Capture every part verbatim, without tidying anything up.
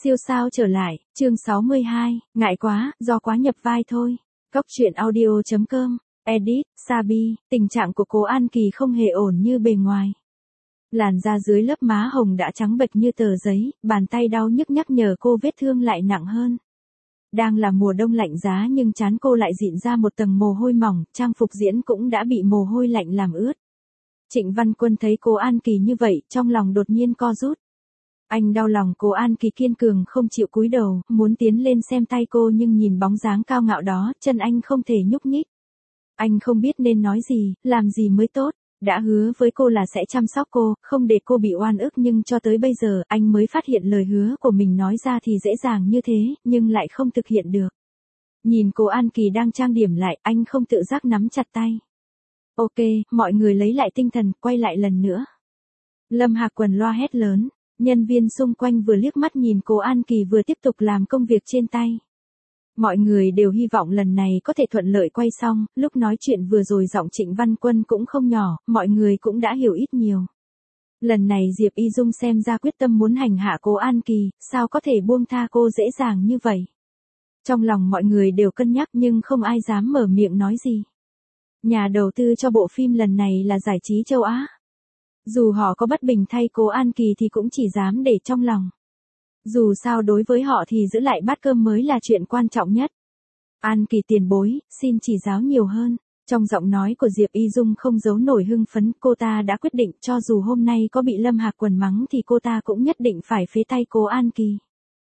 Siêu sao trở lại, chương sáu mươi hai, ngại quá, do quá nhập vai thôi. Góc truyện audio chấm com, edit, Sabi, tình trạng của cô An Kỳ không hề ổn như bề ngoài. Làn da dưới lớp má hồng đã trắng bệch như tờ giấy, bàn tay đau nhức nhắc nhở cô vết thương lại nặng hơn. Đang là mùa đông lạnh giá nhưng trán cô lại dịn ra một tầng mồ hôi mỏng, trang phục diễn cũng đã bị mồ hôi lạnh làm ướt. Trịnh Văn Quân thấy cô An Kỳ như vậy, trong lòng đột nhiên co rút. Anh đau lòng cô An Kỳ kiên cường không chịu cúi đầu, muốn tiến lên xem tay cô nhưng nhìn bóng dáng cao ngạo đó, chân anh không thể nhúc nhích. Anh không biết nên nói gì, làm gì mới tốt, đã hứa với cô là sẽ chăm sóc cô, không để cô bị oan ức nhưng cho tới bây giờ anh mới phát hiện lời hứa của mình nói ra thì dễ dàng như thế, nhưng lại không thực hiện được. Nhìn cô An Kỳ đang trang điểm lại, anh không tự giác nắm chặt tay. Ok, mọi người lấy lại tinh thần, quay lại lần nữa. Lâm Hạc Quần loa hét lớn. Nhân viên xung quanh vừa liếc mắt nhìn cô An Kỳ vừa tiếp tục làm công việc trên tay. Mọi người đều hy vọng lần này có thể thuận lợi quay xong, lúc nói chuyện vừa rồi giọng Trịnh Văn Quân cũng không nhỏ, mọi người cũng đã hiểu ít nhiều. Lần này Diệp Y Dung xem ra quyết tâm muốn hành hạ cô An Kỳ, sao có thể buông tha cô dễ dàng như vậy. Trong lòng mọi người đều cân nhắc nhưng không ai dám mở miệng nói gì. Nhà đầu tư cho bộ phim lần này là Giải trí châu Á. Dù họ có bất bình thay cô An Kỳ thì cũng chỉ dám để trong lòng. Dù sao đối với họ thì giữ lại bát cơm mới là chuyện quan trọng nhất. An Kỳ tiền bối, xin chỉ giáo nhiều hơn. Trong giọng nói của Diệp Y Dung không giấu nổi hưng phấn, cô ta đã quyết định cho dù hôm nay có bị Lâm Hạc Quần mắng thì cô ta cũng nhất định phải phế tay cô An Kỳ.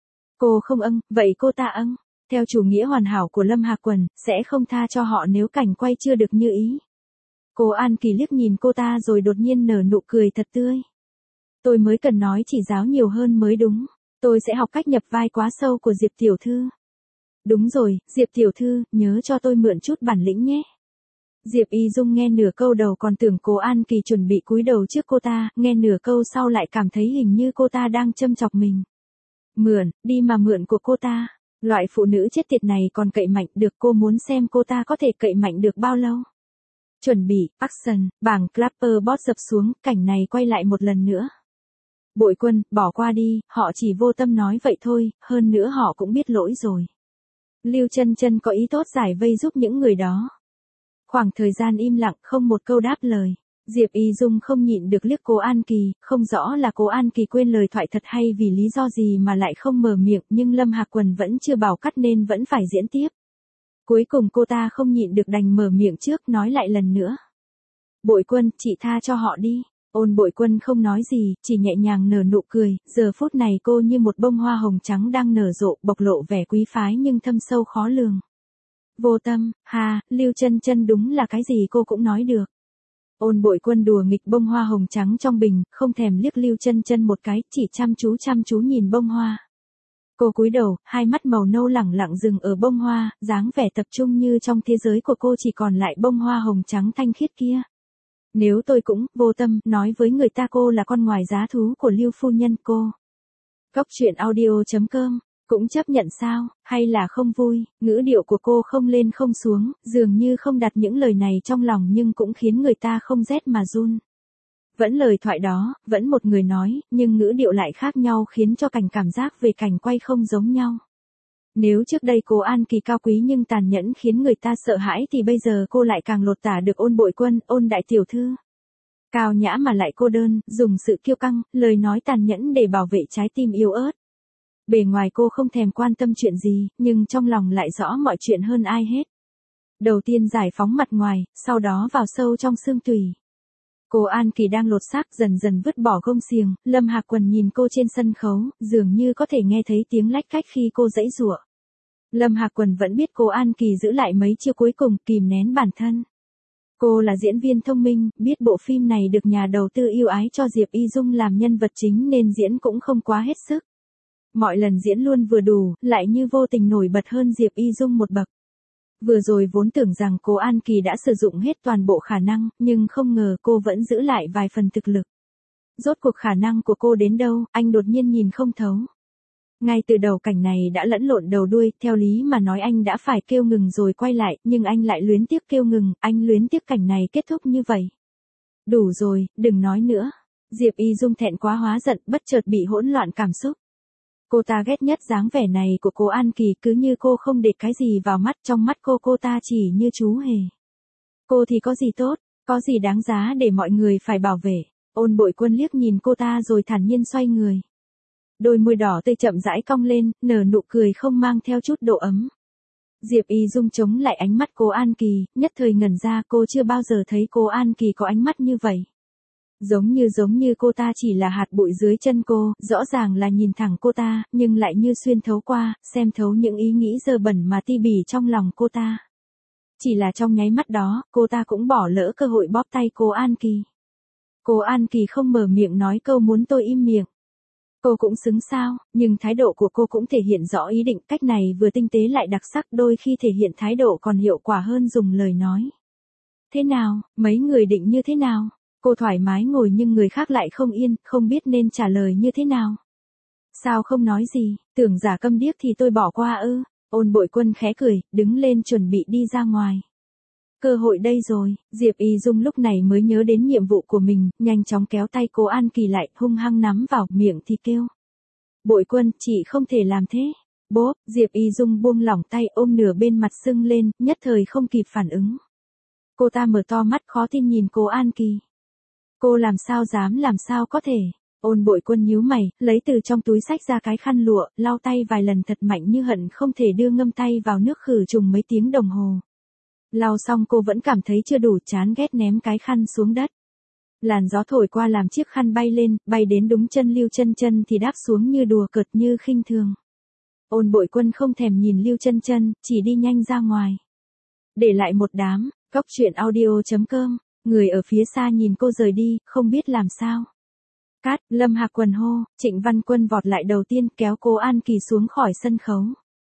Cô không ưng, vậy cô ta ưng. Theo chủ nghĩa hoàn hảo của Lâm Hạc Quần, sẽ không tha cho họ nếu cảnh quay chưa được như ý. Cô An Kỳ liếc nhìn cô ta rồi đột nhiên nở nụ cười thật tươi. Tôi mới cần nói chỉ giáo nhiều hơn mới đúng. Tôi sẽ học cách nhập vai quá sâu của Diệp Tiểu Thư. Đúng rồi, Diệp Tiểu Thư, nhớ cho tôi mượn chút bản lĩnh nhé. Diệp Y Dung nghe nửa câu đầu còn tưởng cô An Kỳ chuẩn bị cúi đầu trước cô ta, nghe nửa câu sau lại cảm thấy hình như cô ta đang châm chọc mình. Mượn, đi mà mượn của cô ta. Loại phụ nữ chết tiệt này còn cậy mạnh được, cô muốn xem cô ta có thể cậy mạnh được bao lâu. Chuẩn bị, action, bảng clapper bot dập xuống, cảnh này quay lại một lần nữa. Bội Quân, bỏ qua đi, họ chỉ vô tâm nói vậy thôi, hơn nữa họ cũng biết lỗi rồi. Lưu Chân Chân có ý tốt giải vây giúp những người đó. Khoảng thời gian im lặng, không một câu đáp lời. Diệp Y Dung không nhịn được liếc cô An Kỳ, không rõ là cô An Kỳ quên lời thoại thật hay vì lý do gì mà lại không mở miệng, nhưng Lâm Hạc Quần vẫn chưa bảo cắt nên vẫn phải diễn tiếp. Cuối cùng cô ta không nhịn được đành mở miệng trước, nói lại lần nữa. Bội Quân, chị tha cho họ đi. Ôn Bội Quân không nói gì, chỉ nhẹ nhàng nở nụ cười, giờ phút này cô như một bông hoa hồng trắng đang nở rộ, bộc lộ vẻ quý phái nhưng thâm sâu khó lường. Vô tâm, ha, Lưu Chân Chân đúng là cái gì cô cũng nói được. Ôn Bội Quân đùa nghịch bông hoa hồng trắng trong bình, không thèm liếc Lưu Chân Chân một cái, chỉ chăm chú chăm chú nhìn bông hoa. Cô cúi đầu, hai mắt màu nâu lẳng lặng dừng ở bông hoa, dáng vẻ tập trung như trong thế giới của cô chỉ còn lại bông hoa hồng trắng thanh khiết kia. Nếu tôi cũng, vô tâm, nói với người ta cô là con ngoài giá thú của Lưu phu nhân cô. Góc truyện audio chấm com, cũng chấp nhận sao, hay là không vui, ngữ điệu của cô không lên không xuống, dường như không đặt những lời này trong lòng nhưng cũng khiến người ta không rét mà run. Vẫn lời thoại đó, vẫn một người nói, nhưng ngữ điệu lại khác nhau khiến cho cảnh cảm giác về cảnh quay không giống nhau. Nếu trước đây cô An Kỳ cao quý nhưng tàn nhẫn khiến người ta sợ hãi thì bây giờ cô lại càng lột tả được Ôn Bội Quân, Ôn đại tiểu thư. Cao nhã mà lại cô đơn, dùng sự kiêu căng, lời nói tàn nhẫn để bảo vệ trái tim yếu ớt. Bề ngoài cô không thèm quan tâm chuyện gì, nhưng trong lòng lại rõ mọi chuyện hơn ai hết. Đầu tiên giải phóng mặt ngoài, sau đó vào sâu trong xương tủy. Cô An Kỳ đang lột xác dần dần vứt bỏ gông xiềng, Lâm Hạc Quần nhìn cô trên sân khấu, dường như có thể nghe thấy tiếng lách cách khi cô giãy giụa. Lâm Hạc Quần vẫn biết cô An Kỳ giữ lại mấy chiêu cuối cùng, kìm nén bản thân. Cô là diễn viên thông minh, biết bộ phim này được nhà đầu tư yêu ái cho Diệp Y Dung làm nhân vật chính nên diễn cũng không quá hết sức. Mọi lần diễn luôn vừa đủ, lại như vô tình nổi bật hơn Diệp Y Dung một bậc. Vừa rồi vốn tưởng rằng cô An Kỳ đã sử dụng hết toàn bộ khả năng, nhưng không ngờ cô vẫn giữ lại vài phần thực lực. Rốt cuộc khả năng của cô đến đâu, anh đột nhiên nhìn không thấu. Ngay từ đầu cảnh này đã lẫn lộn đầu đuôi, theo lý mà nói anh đã phải kêu ngừng rồi quay lại, nhưng anh lại luyến tiếc kêu ngừng, anh luyến tiếc cảnh này kết thúc như vậy. Đủ rồi, đừng nói nữa. Diệp Y Dung thẹn quá hóa giận, bất chợt bị hỗn loạn cảm xúc. Cô ta ghét nhất dáng vẻ này của cô An Kỳ, cứ như cô không để cái gì vào mắt, trong mắt cô cô ta chỉ như chú hề. Cô thì có gì tốt, có gì đáng giá để mọi người phải bảo vệ. Ôn Bội Quân liếc nhìn cô ta rồi thản nhiên xoay người. Đôi môi đỏ tươi chậm rãi cong lên, nở nụ cười không mang theo chút độ ấm. Diệp Y Dung chống lại ánh mắt cô An Kỳ, nhất thời ngẩn ra, cô chưa bao giờ thấy cô An Kỳ có ánh mắt như vậy. Giống như giống như cô ta chỉ là hạt bụi dưới chân cô, rõ ràng là nhìn thẳng cô ta, nhưng lại như xuyên thấu qua, xem thấu những ý nghĩ dơ bẩn mà ti bỉ trong lòng cô ta. Chỉ là trong nháy mắt đó, cô ta cũng bỏ lỡ cơ hội bóp tay cô An Kỳ. Cô An Kỳ không mở miệng nói câu muốn tôi im miệng. Cô cũng xứng sao, nhưng thái độ của cô cũng thể hiện rõ ý định, cách này vừa tinh tế lại đặc sắc, đôi khi thể hiện thái độ còn hiệu quả hơn dùng lời nói. Thế nào, mấy người định như thế nào? Cô thoải mái ngồi nhưng người khác lại không yên, không biết nên trả lời như thế nào. Sao không nói gì, tưởng giả câm điếc thì tôi bỏ qua ư? Ôn Bội Quân khẽ cười, đứng lên chuẩn bị đi ra ngoài. Cơ hội đây rồi, Diệp Y Dung lúc này mới nhớ đến nhiệm vụ của mình, nhanh chóng kéo tay cô An Kỳ lại, hung hăng nắm vào, miệng thì kêu. Bội Quân, chị không thể làm thế. Bốp, Diệp Y Dung buông lỏng tay, ôm nửa bên mặt sưng lên, nhất thời không kịp phản ứng. Cô ta mở to mắt khó tin nhìn cô An Kỳ. Cô làm sao dám, làm sao có thể. Ôn Bội Quân nhíu mày, lấy từ trong túi xách ra cái khăn lụa, lau tay vài lần thật mạnh như hận không thể đưa ngâm tay vào nước khử trùng mấy tiếng đồng hồ. Lau xong cô vẫn cảm thấy chưa đủ, chán ghét ném cái khăn xuống đất. Làn gió thổi qua làm chiếc khăn bay lên, bay đến đúng chân Lưu Chân Chân thì đáp xuống như đùa cợt, như khinh thường. Ôn Bội Quân không thèm nhìn Lưu Chân Chân, chỉ đi nhanh ra ngoài. Để lại một đám, Cóc Truyện Audio chấm com, người ở phía xa nhìn cô rời đi, không biết làm sao. Cát, Lâm Hạc Quần hô, Trịnh Văn Quân vọt lại đầu tiên, kéo cô An Kỳ xuống khỏi sân khấu.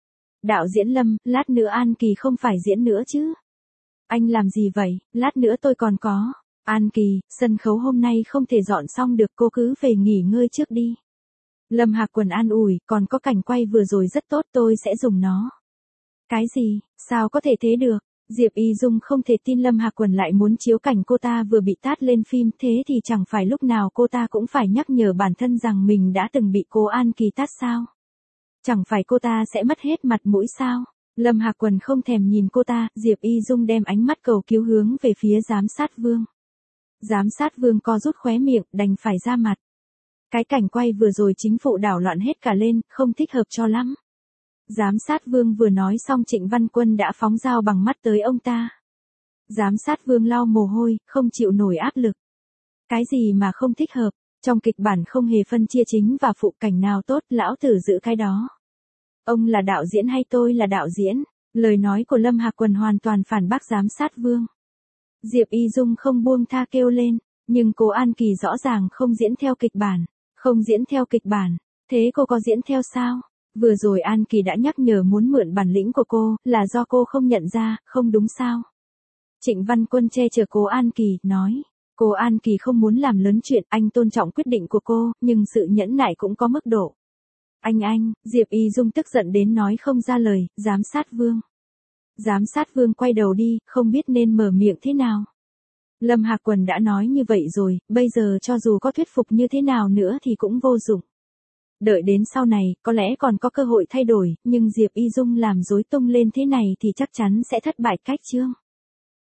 Đạo diễn Lâm, lát nữa An Kỳ không phải diễn nữa chứ? Anh làm gì vậy, lát nữa tôi còn có. An Kỳ, sân khấu hôm nay không thể dọn xong được, cô cứ về nghỉ ngơi trước đi. Lâm Hạc Quần an ủi, còn có cảnh quay vừa rồi rất tốt, tôi sẽ dùng nó. Cái gì, sao có thể thế được? Diệp Y Dung không thể tin Lâm Hạc Quần lại muốn chiếu cảnh cô ta vừa bị tát lên phim, thế thì chẳng phải lúc nào cô ta cũng phải nhắc nhở bản thân rằng mình đã từng bị cô An Kỳ tát sao? Chẳng phải cô ta sẽ mất hết mặt mũi sao? Lâm Hạc Quần không thèm nhìn cô ta, Diệp Y Dung đem ánh mắt cầu cứu hướng về phía giám sát Vương. Giám sát Vương co rút khóe miệng, đành phải ra mặt. Cái cảnh quay vừa rồi chính phủ đảo loạn hết cả lên, không thích hợp cho lắm. Giám sát Vương vừa nói xong Trịnh Văn Quân đã phóng dao bằng mắt tới ông ta. Giám sát Vương lau mồ hôi, không chịu nổi áp lực. Cái gì mà không thích hợp, trong kịch bản không hề phân chia chính và phụ, cảnh nào tốt, lão tử giữ cái đó. Ông là đạo diễn hay tôi là đạo diễn? Lời nói của Lâm Hạc Quần hoàn toàn phản bác giám sát Vương. Diệp Y Dung không buông tha kêu lên, nhưng cô An Kỳ rõ ràng không diễn theo kịch bản. Không diễn theo kịch bản, thế cô có diễn theo sao? Vừa rồi An Kỳ đã nhắc nhở muốn mượn bản lĩnh của cô, là do cô không nhận ra, không đúng sao? Trịnh Văn Quân che chở cô An Kỳ, nói. Cô An Kỳ không muốn làm lớn chuyện, anh tôn trọng quyết định của cô, nhưng sự nhẫn nại cũng có mức độ. Anh anh, Diệp Y Dung tức giận đến nói không ra lời, giám sát Vương. Giám sát Vương quay đầu đi, không biết nên mở miệng thế nào. Lâm Hạc Quần đã nói như vậy rồi, bây giờ cho dù có thuyết phục như thế nào nữa thì cũng vô dụng. Đợi đến sau này, có lẽ còn có cơ hội thay đổi, nhưng Diệp Y Dung làm rối tung lên thế này thì chắc chắn sẽ thất bại cách chương.